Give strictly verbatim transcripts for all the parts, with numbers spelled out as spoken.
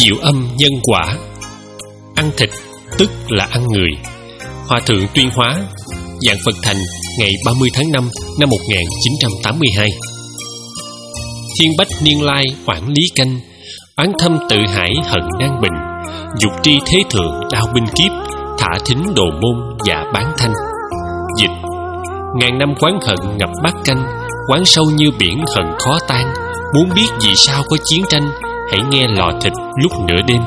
diệu âm nhân quả. Ăn thịt tức là ăn người. Hòa thượng Tuyên Hóa, dạng Phật thành ngày ba mươi tháng năm năm một nghìn chín trăm tám mươi hai. Thiên bách niên lai oản lý canh, oán thâm tự hải hận nan bình. Dục tri thế thượng đao binh kiếp, thả thính đồ môn và bán thanh. Dịch: ngàn năm quán hận ngập bát canh, quán sâu như biển hận khó tan. Muốn biết vì sao có chiến tranh, hãy nghe lò thịt lúc nửa đêm.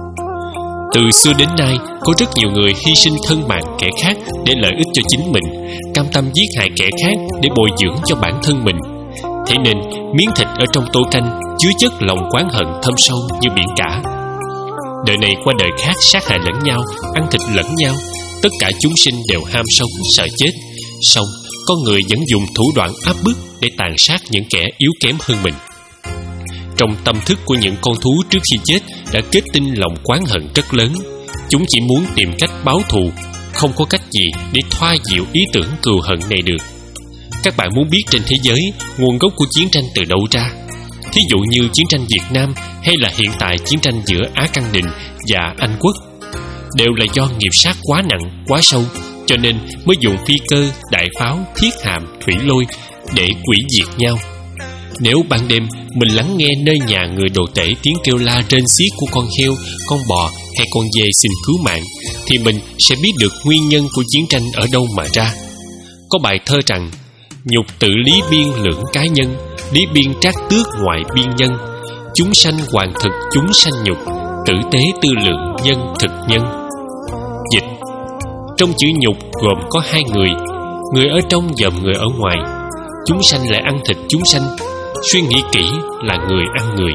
Từ xưa đến nay, có rất nhiều người hy sinh thân mạng kẻ khác để lợi ích cho chính mình, cam tâm giết hại kẻ khác để bồi dưỡng cho bản thân mình. Thế nên miếng thịt ở trong tô canh chứa chất lòng oán hận thâm sâu như biển cả. Đời này qua đời khác sát hại lẫn nhau, ăn thịt lẫn nhau. Tất cả chúng sinh đều ham sống, sợ chết. Song con người vẫn dùng thủ đoạn áp bức để tàn sát những kẻ yếu kém hơn mình. Trong tâm thức của những con thú trước khi chết đã kết tinh lòng oán hận rất lớn. Chúng chỉ muốn tìm cách báo thù, không có cách gì để thoa dịu ý tưởng cừu hận này được. Các bạn muốn biết trên thế giới nguồn gốc của chiến tranh từ đâu ra? Thí dụ như chiến tranh Việt Nam hay là hiện tại chiến tranh giữa Á Căng Đình và Anh Quốc, đều là do nghiệp sát quá nặng, quá sâu, cho nên mới dùng phi cơ, đại pháo, thiết hạm, thủy lôi để hủy diệt nhau. Nếu ban đêm mình lắng nghe nơi nhà người đồ tể tiếng kêu la rên xiết của con heo, con bò hay con dê xin cứu mạng, thì mình sẽ biết được nguyên nhân của chiến tranh ở đâu mà ra. Có bài thơ rằng: nhục tự lý biên lưỡng cái nhân, lý biên trác tước ngoại biên nhân. Chúng sanh hoàn thực chúng sanh nhục, tử tế tư lượng nhân thực nhân. Dịch: trong chữ nhục gồm có hai người, người ở trong dòm người ở ngoài. Chúng sanh lại ăn thịt chúng sanh, suy nghĩ kỹ là người ăn người.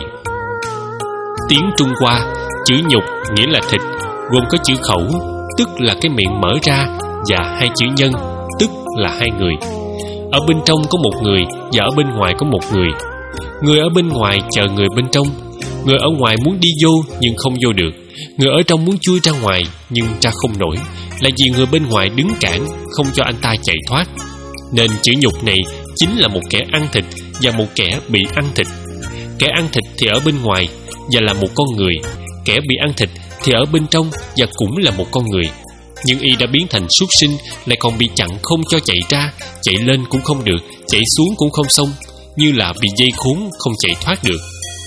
Tiếng Trung Hoa, chữ nhục nghĩa là thịt, gồm có chữ khẩu, tức là cái miệng mở ra, và hai chữ nhân, tức là hai người. Ở bên trong có một người và ở bên ngoài có một người. Người ở bên ngoài chờ người bên trong. Người ở ngoài muốn đi vô nhưng không vô được. Người ở trong muốn chui ra ngoài nhưng ra không nổi, là vì người bên ngoài đứng cản, không cho anh ta chạy thoát. Nên chữ nhục này chính là một kẻ ăn thịt và một kẻ bị ăn thịt. Kẻ ăn thịt thì ở bên ngoài và là một con người. Kẻ bị ăn thịt thì ở bên trong và cũng là một con người. Nhưng y đã biến thành súc sinh, lại còn bị chặn không cho chạy ra, chạy lên cũng không được, chạy xuống cũng không xong, như là bị dây khốn không chạy thoát được.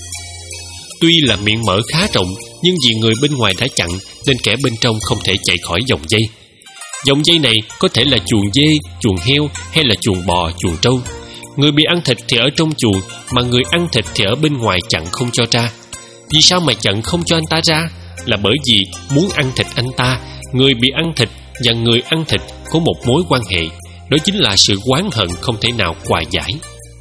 Tuy là miệng mở khá rộng, nhưng vì người bên ngoài đã chặn nên kẻ bên trong không thể chạy khỏi vòng dây. Vòng dây này có thể là chuồng dê, chuồng heo hay là chuồng bò, chuồng trâu. Người bị ăn thịt thì ở trong chuồng, mà người ăn thịt thì ở bên ngoài chặn không cho ra. Vì sao mà chặn không cho anh ta ra? Là bởi vì muốn ăn thịt anh ta. Người bị ăn thịt và người ăn thịt có một mối quan hệ, đó chính là sự oán hận không thể nào hòa giải.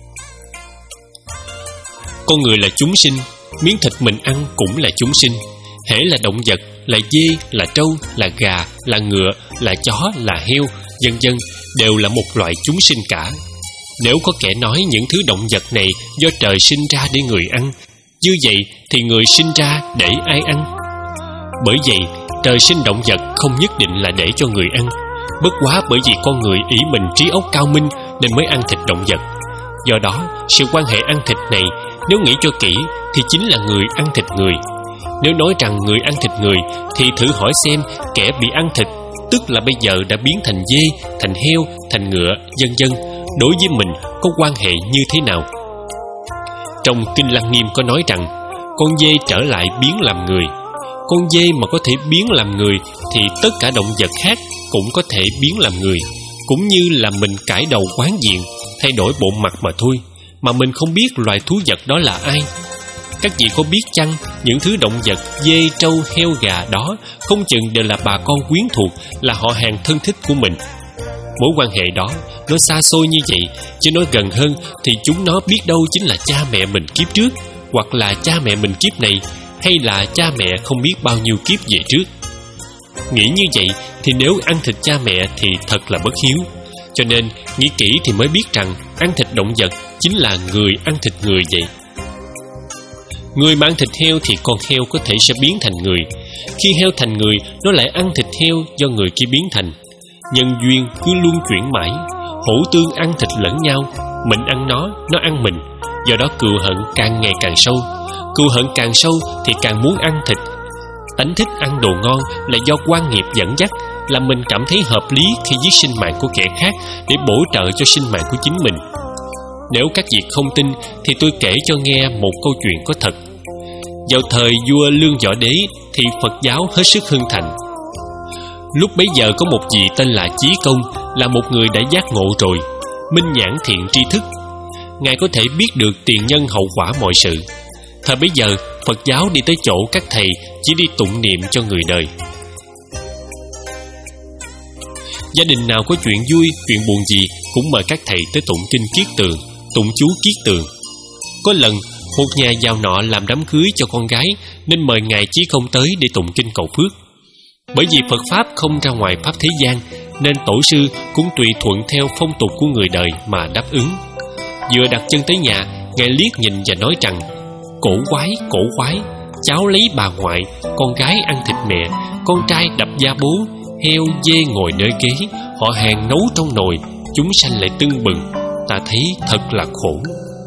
Con người là chúng sinh, miếng thịt mình ăn cũng là chúng sinh. Hễ là động vật, là dê, là trâu, là gà, là ngựa, là chó, là heo, vân vân, đều là một loại chúng sinh cả. Nếu có kẻ nói những thứ động vật này do trời sinh ra để người ăn, như vậy thì người sinh ra để ai ăn? Bởi vậy, trời sinh động vật không nhất định là để cho người ăn. Bất quá bởi vì con người ỷ mình trí óc cao minh nên mới ăn thịt động vật. Do đó, sự quan hệ ăn thịt này, nếu nghĩ cho kỹ thì chính là người ăn thịt người. Nếu nói rằng người ăn thịt người thì thử hỏi xem kẻ bị ăn thịt, tức là bây giờ đã biến thành dê, thành heo, thành ngựa, vân vân, đối với mình có quan hệ như thế nào? Trong Kinh Lăng Nghiêm có nói rằng con dê trở lại biến làm người. Con dê mà có thể biến làm người thì tất cả động vật khác cũng có thể biến làm người. Cũng như là mình cải đầu hoán diện, thay đổi bộ mặt mà thôi, mà mình không biết loài thú vật đó là ai. Các vị có biết chăng, những thứ động vật dê, trâu, heo, gà đó không chừng đều là bà con quyến thuộc, là họ hàng thân thích của mình. Mối quan hệ đó nó xa xôi như vậy, chứ nói gần hơn thì chúng nó biết đâu chính là cha mẹ mình kiếp trước, hoặc là cha mẹ mình kiếp này, hay là cha mẹ không biết bao nhiêu kiếp về trước. Nghĩ như vậy thì nếu ăn thịt cha mẹ thì thật là bất hiếu. Cho nên nghĩ kỹ thì mới biết rằng ăn thịt động vật chính là người ăn thịt người vậy. Người mà ăn thịt heo thì con heo có thể sẽ biến thành người. Khi heo thành người, nó lại ăn thịt heo do người kia biến thành. Nhân duyên cứ luân chuyển mãi, hữu tương ăn thịt lẫn nhau, mình ăn nó, nó ăn mình. Do đó cừu hận càng ngày càng sâu. Cừu hận càng sâu thì càng muốn ăn thịt. Tánh thích ăn đồ ngon là do quan nghiệp dẫn dắt, làm mình cảm thấy hợp lý khi giết sinh mạng của kẻ khác để bổ trợ cho sinh mạng của chính mình. Nếu các vị không tin thì tôi kể cho nghe một câu chuyện có thật. Vào thời vua Lương Võ Đế thì Phật giáo hết sức hưng thịnh. Lúc bấy giờ có một vị tên là Chí Công, là một người đã giác ngộ rồi, minh nhãn thiện tri thức. Ngài có thể biết được tiền nhân hậu quả mọi sự. Thời bấy giờ Phật giáo đi tới chỗ các thầy chỉ đi tụng niệm cho người đời. Gia đình nào có chuyện vui, chuyện buồn gì cũng mời các thầy tới tụng kinh kiết tường, tụng chú kiết tường. Có lần một nhà giàu nọ làm đám cưới cho con gái nên mời ngài Chí Công tới để tụng kinh cầu phước. Bởi vì Phật pháp không ra ngoài pháp thế gian nên tổ sư cũng tùy thuận theo phong tục của người đời mà đáp ứng. Vừa đặt chân tới nhà, ngài liếc nhìn và nói rằng: cổ quái, cổ quái, cháu lấy bà ngoại, con gái ăn thịt mẹ, con trai đập da bố, heo dê ngồi nơi ghế, họ hàng nấu trong nồi, chúng sanh lại tưng bừng, ta thấy thật là khổ.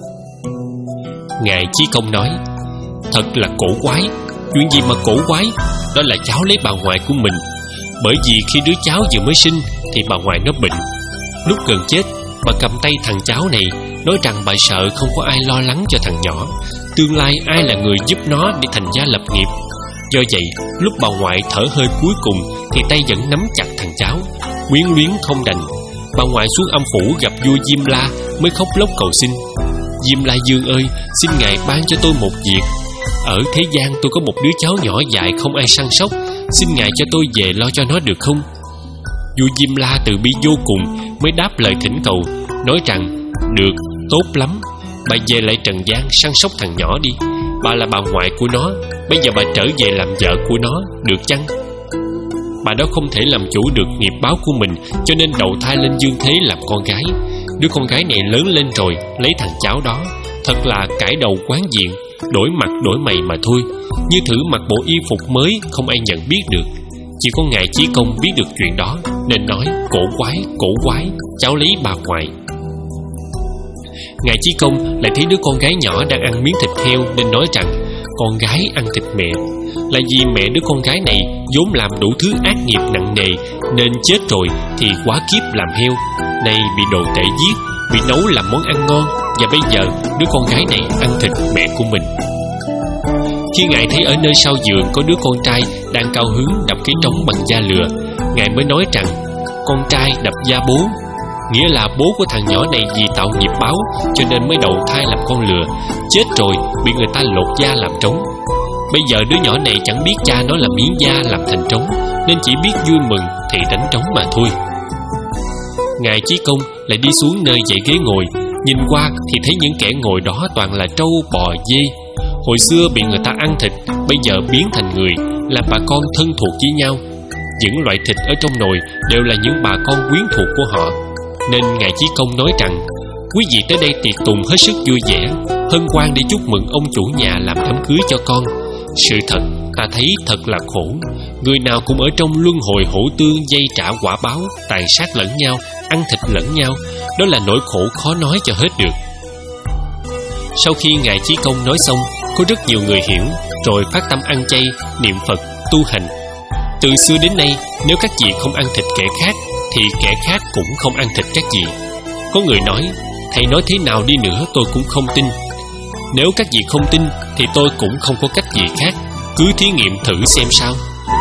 Ngài Chí Công nói: thật là cổ quái. Chuyện gì mà cổ quái? Đó là cháu lấy bà ngoại của mình. Bởi vì khi đứa cháu vừa mới sinh thì bà ngoại nó bệnh. Lúc gần chết, bà cầm tay thằng cháu này, nói rằng bà sợ không có ai lo lắng cho thằng nhỏ, tương lai ai là người giúp nó để thành gia lập nghiệp. Do vậy, lúc bà ngoại thở hơi cuối cùng thì tay vẫn nắm chặt thằng cháu, quyến luyến không đành. Bà ngoại xuống âm phủ gặp vua Diêm La mới khóc lóc cầu xin: Diêm La Dương ơi, xin ngài ban cho tôi một việc. Ở thế gian tôi có một đứa cháu nhỏ dại không ai săn sóc, xin ngài cho tôi về lo cho nó được không? Vua Diêm La từ bi vô cùng mới đáp lời thỉnh cầu, nói rằng: được, tốt lắm, bà về lại trần gian săn sóc thằng nhỏ đi. Bà là bà ngoại của nó, bây giờ bà trở về làm vợ của nó, được chăng? Bà đó không thể làm chủ được nghiệp báo của mình, cho nên đầu thai lên dương thế làm con gái. Đứa con gái này lớn lên rồi lấy thằng cháu đó, thật là cải đầu quán diện, đổi mặt đổi mày mà thôi. Như thử mặc bộ y phục mới không ai nhận biết được. Chỉ có ngài Chí Công biết được chuyện đó nên nói: cổ quái, cổ quái, cháu lấy bà ngoại. Ngài Chí Công lại thấy đứa con gái nhỏ đang ăn miếng thịt heo nên nói rằng: con gái ăn thịt mẹ. Là vì mẹ đứa con gái này vốn làm đủ thứ ác nghiệp nặng nề, nên chết rồi thì quá kiếp làm heo, nay bị đồ tể giết, bị nấu làm món ăn ngon, và bây giờ đứa con gái này ăn thịt mẹ của mình. Khi ngài thấy ở nơi sau giường có đứa con trai đang cao hứng đập cái trống bằng da lừa, ngài mới nói rằng: con trai đập da bố, nghĩa là bố của thằng nhỏ này vì tạo nghiệp báo cho nên mới đầu thai làm con lừa, chết rồi bị người ta lột da làm trống. Bây giờ đứa nhỏ này chẳng biết cha nó là miếng da làm thành trống, nên chỉ biết vui mừng thì đánh trống mà thôi. Ngài Chí Công lại đi xuống nơi dãy ghế ngồi, nhìn qua thì thấy những kẻ ngồi đó toàn là trâu, bò, dê. Hồi xưa bị người ta ăn thịt, bây giờ biến thành người, làm bà con thân thuộc với nhau. Những loại thịt ở trong nồi đều là những bà con quyến thuộc của họ. Nên ngài Chí Công nói rằng: quý vị tới đây tiệc tùng hết sức vui vẻ, hân hoan để chúc mừng ông chủ nhà làm đám cưới cho con. Sự thật ta thấy thật là khổ. Người nào cũng ở trong luân hồi hổ tương dây trả quả báo, tàn sát lẫn nhau, ăn thịt lẫn nhau. Đó là nỗi khổ khó nói cho hết được. Sau khi ngài Chí Công nói xong, có rất nhiều người hiểu, rồi phát tâm ăn chay, niệm Phật, tu hành. Từ xưa đến nay, nếu các vị không ăn thịt kẻ khác thì kẻ khác cũng không ăn thịt các vị. Có người nói: thầy nói thế nào đi nữa tôi cũng không tin. Nếu các vị không tin thì tôi cũng không có cách gì khác, cứ thí nghiệm thử xem sao.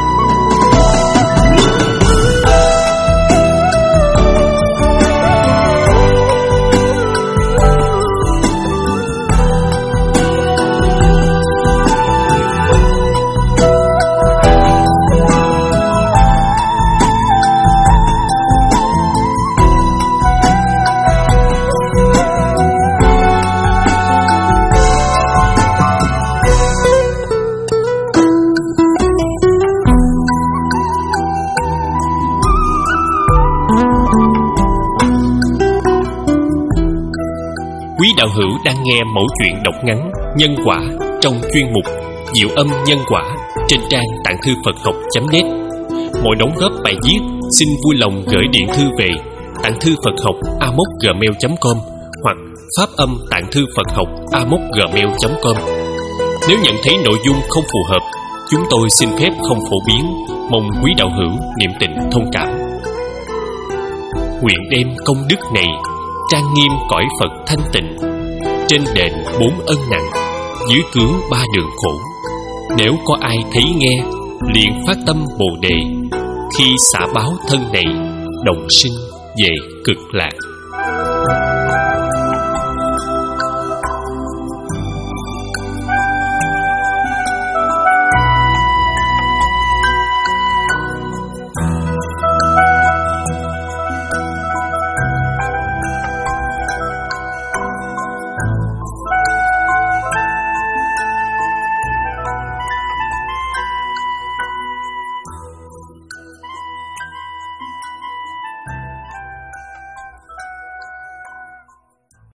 Quý đạo hữu đang nghe mẩu chuyện đọc ngắn Nhân Quả trong chuyên mục Diệu Âm Nhân Quả trên trang tạng thư Phật học chấm net. Mọi đóng góp bài viết xin vui lòng gửi điện thư về tạng thư Phật học a mốc gmail chấm com hoặc phát âm tạng thư Phật học a mốc gmail chấm com. Nếu nhận thấy nội dung không phù hợp, chúng tôi xin phép không phổ biến, mong quý đạo hữu niệm tình thông cảm. Nguyện đem công đức này trang nghiêm cõi Phật thanh tịnh, trên đền bốn ân nặng, dưới cứu ba đường khổ. Nếu có ai thấy nghe, liền phát tâm Bồ đề, khi xả báo thân này, đồng sinh về cực lạc.